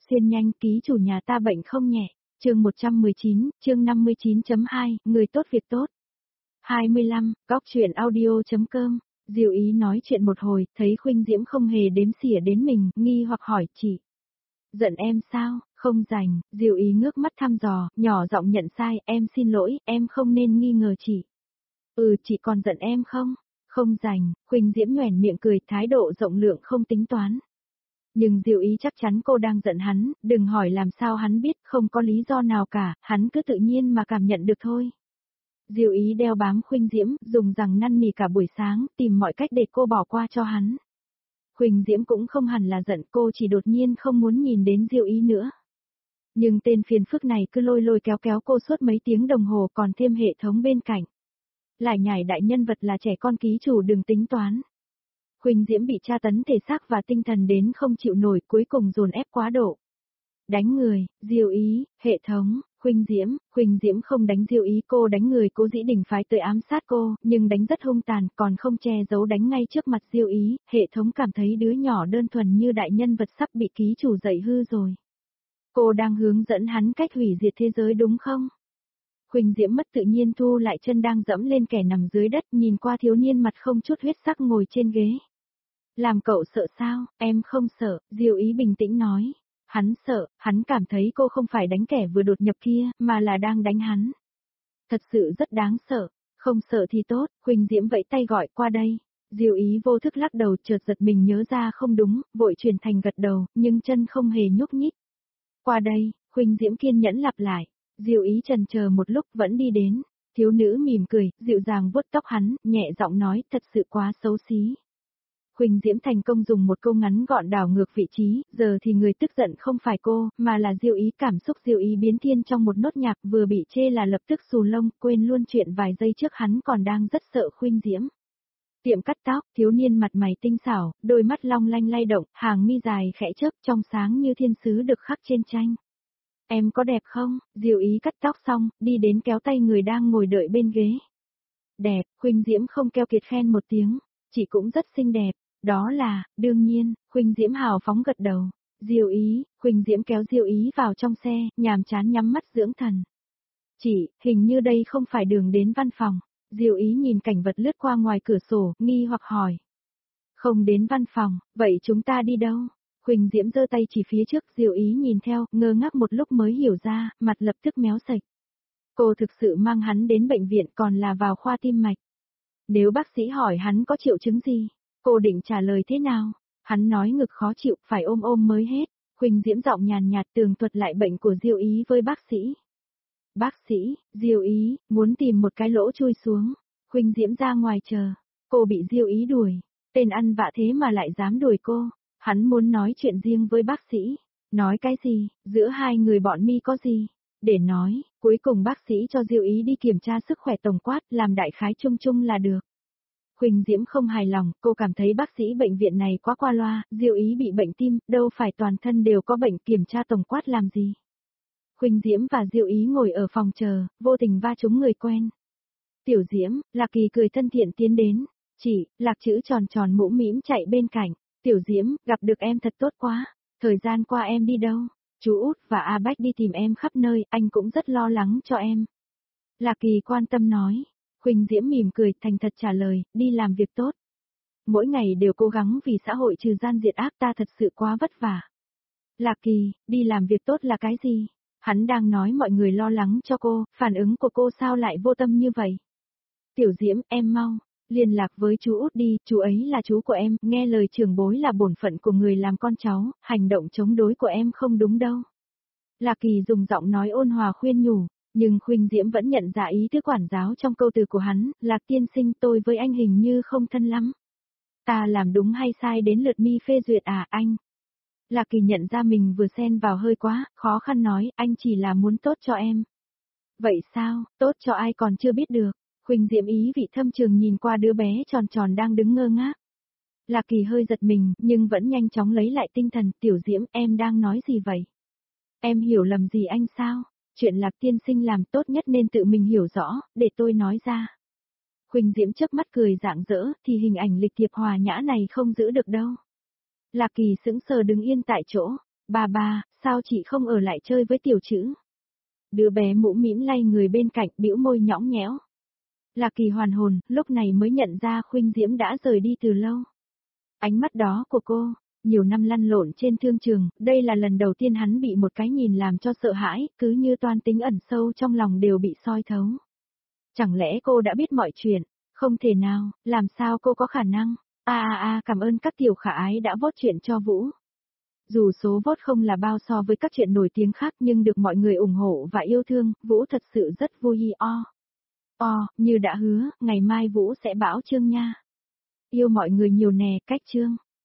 Xuyên nhanh, ký chủ nhà ta bệnh không nhẹ. Chương 119, chương 59.2, người tốt việc tốt. 25, góc truyện audio.com. Diệu Ý nói chuyện một hồi, thấy Khuynh Diễm không hề đếm xỉa đến mình, nghi hoặc hỏi chị. Giận em sao? Không rành. Diệu Ý ngước mắt thăm dò, nhỏ giọng nhận sai, em xin lỗi, em không nên nghi ngờ chị. Chị còn giận em không? Không rành. Khuynh Diễm nhoẻn miệng cười, thái độ rộng lượng không tính toán. Nhưng Diệu Ý chắc chắn cô đang giận hắn, đừng hỏi làm sao hắn biết, không có lý do nào cả, hắn cứ tự nhiên mà cảm nhận được thôi. Diệu Ý đeo bám Khuynh Diễm, dùng rằng năn nỉ cả buổi sáng, tìm mọi cách để cô bỏ qua cho hắn. Khuynh Diễm cũng không hẳn là giận, cô chỉ đột nhiên không muốn nhìn đến Diệu Ý nữa. Nhưng tên phiền phức này cứ lôi lôi kéo kéo cô suốt mấy tiếng đồng hồ, còn thêm hệ thống bên cạnh. Lại nhảy đại nhân vật là trẻ con, ký chủ đừng tính toán. Khuynh Diễm bị tra tấn thể xác và tinh thần đến không chịu nổi, cuối cùng dồn ép quá độ. Đánh người, Diệu Ý, hệ thống, Khuynh Diễm không đánh Diệu Ý, cô đánh người Cố Dĩ Đình phái tới ám sát cô, nhưng đánh rất hung tàn, còn không che giấu đánh ngay trước mặt Diệu Ý, hệ thống cảm thấy đứa nhỏ đơn thuần như đại nhân vật sắp bị ký chủ dạy hư rồi. Cô đang hướng dẫn hắn cách hủy diệt thế giới đúng không? Khuynh Diễm mất tự nhiên thu lại chân đang dẫm lên kẻ nằm dưới đất, nhìn qua thiếu niên mặt không chút huyết sắc ngồi trên ghế. Làm cậu sợ sao? Em không sợ, Diệu Ý bình tĩnh nói. Hắn sợ, hắn cảm thấy cô không phải đánh kẻ vừa đột nhập kia, mà là đang đánh hắn. Thật sự rất đáng sợ, không sợ thì tốt, Khuynh Diễm vẫy tay gọi qua đây. Diệu Ý vô thức lắc đầu, chợt giật mình nhớ ra không đúng, vội chuyển thành gật đầu, nhưng chân không hề nhúc nhích. Qua đây, Khuynh Diễm kiên nhẫn lặp lại. Diệu Ý chần chờ một lúc vẫn đi đến. Thiếu nữ mỉm cười, dịu dàng vuốt tóc hắn, nhẹ giọng nói, thật sự quá xấu xí. Khuynh Diễm thành công dùng một câu ngắn gọn đảo ngược vị trí, giờ thì người tức giận không phải cô, mà là Diệu Ý. Cảm xúc Diệu Ý biến thiên trong một nốt nhạc, vừa bị chê là lập tức xù lông, quên luôn chuyện vài giây trước hắn còn đang rất sợ Khuynh Diễm. Tiệm cắt tóc, thiếu niên mặt mày tinh xảo, đôi mắt long lanh lay động, hàng mi dài khẽ chớp trong sáng như thiên sứ được khắc trên tranh. Em có đẹp không? Diệu Ý cắt tóc xong, đi đến kéo tay người đang ngồi đợi bên ghế. Đẹp, Khuynh Diễm không keo kiệt khen một tiếng, chị cũng rất xinh đẹp. Đó là, đương nhiên, Khuynh Diễm hào phóng gật đầu. Diệu Ý, Khuynh Diễm kéo Diệu Ý vào trong xe, nhàm chán nhắm mắt dưỡng thần. Chị, hình như đây không phải đường đến văn phòng. Diệu Ý nhìn cảnh vật lướt qua ngoài cửa sổ, nghi hoặc hỏi. Không đến văn phòng, vậy chúng ta đi đâu? Khuynh Diễm giơ tay chỉ phía trước, Diệu Ý nhìn theo, ngơ ngác một lúc mới hiểu ra, mặt lập tức méo sạch. Cô thực sự mang hắn đến bệnh viện, còn là vào khoa tim mạch. Nếu bác sĩ hỏi hắn có triệu chứng gì, cô định trả lời thế nào? Hắn nói ngực khó chịu, phải ôm ôm mới hết. Khuynh Diễm giọng nhàn nhạt tường thuật lại bệnh của Diệu Ý với bác sĩ. Bác sĩ, Diệu Ý, muốn tìm một cái lỗ chui xuống. Khuynh Diễm ra ngoài chờ. Cô bị Diệu Ý đuổi. Tên ăn vạ thế mà lại dám đuổi cô. Hắn muốn nói chuyện riêng với bác sĩ. Nói cái gì, giữa hai người bọn mi có gì? Để nói, cuối cùng bác sĩ cho Diệu Ý đi kiểm tra sức khỏe tổng quát, làm đại khái chung chung là được. Khuynh Diễm không hài lòng, cô cảm thấy bác sĩ bệnh viện này quá qua loa, Diệu Ý bị bệnh tim, đâu phải toàn thân đều có bệnh, kiểm tra tổng quát làm gì. Khuynh Diễm và Diệu Ý ngồi ở phòng chờ, vô tình va trúng người quen. Tiểu Diễm, Lạc Kỳ cười thân thiện tiến đến. Chị, Lạc chữ tròn tròn mũm mĩm chạy bên cạnh. Tiểu Diễm, gặp được em thật tốt quá. Thời gian qua em đi đâu? Chú Út và A Bách đi tìm em khắp nơi, anh cũng rất lo lắng cho em. Lạc Kỳ quan tâm nói. Khuynh Diễm mỉm cười, thành thật trả lời, đi làm việc tốt. Mỗi ngày đều cố gắng vì xã hội trừ gian diệt ác, ta thật sự quá vất vả. Lạc Kỳ, đi làm việc tốt là cái gì? Hắn đang nói mọi người lo lắng cho cô, phản ứng của cô sao lại vô tâm như vậy? Tiểu Diễm, em mau, liên lạc với chú Út đi, chú ấy là chú của em, nghe lời trưởng bối là bổn phận của người làm con cháu, hành động chống đối của em không đúng đâu. Lạc Kỳ dùng giọng nói ôn hòa khuyên nhủ, nhưng Khuynh Diễm vẫn nhận ra ý tứ quản giáo trong câu từ của hắn, Lạc tiên sinh, tôi với anh hình như không thân lắm. Ta làm đúng hay sai đến lượt mi phê duyệt à anh? Lạc Kỳ nhận ra mình vừa xen vào hơi quá, khó khăn nói, anh chỉ là muốn tốt cho em. Vậy sao, tốt cho ai còn chưa biết được. Khuynh Diễm ý vị thâm trường nhìn qua đứa bé tròn tròn đang đứng ngơ ngác. Lạc Kỳ hơi giật mình, nhưng vẫn nhanh chóng lấy lại tinh thần, Tiểu Diễm, em đang nói gì vậy? Em hiểu lầm gì anh sao? Chuyện Lạc tiên sinh làm tốt nhất nên tự mình hiểu rõ, để tôi nói ra. Khuynh Diễm chớp mắt cười rạng rỡ, thì hình ảnh lịch thiệp hòa nhã này không giữ được đâu. Lạc Kỳ sững sờ đứng yên tại chỗ, Ba, sao chị không ở lại chơi với tiểu chữ? Đứa bé mũ mĩm lay người bên cạnh bĩu môi nhõng nhẽo. Lạc Kỳ hoàn hồn, lúc này mới nhận ra Khuynh Diễm đã rời đi từ lâu. Ánh mắt đó của cô, nhiều năm lăn lộn trên thương trường, đây là lần đầu tiên hắn bị một cái nhìn làm cho sợ hãi, cứ như toan tính ẩn sâu trong lòng đều bị soi thấu. Chẳng lẽ cô đã biết mọi chuyện? Không thể nào, làm sao cô có khả năng? Cảm ơn các tiểu khả ái đã vote chuyện cho Vũ. Dù số vote không là bao so với các chuyện nổi tiếng khác nhưng được mọi người ủng hộ và yêu thương, Vũ thật sự rất vui. Như đã hứa, ngày mai Vũ sẽ bảo Trương nha. Yêu mọi người nhiều nè, cách Trương.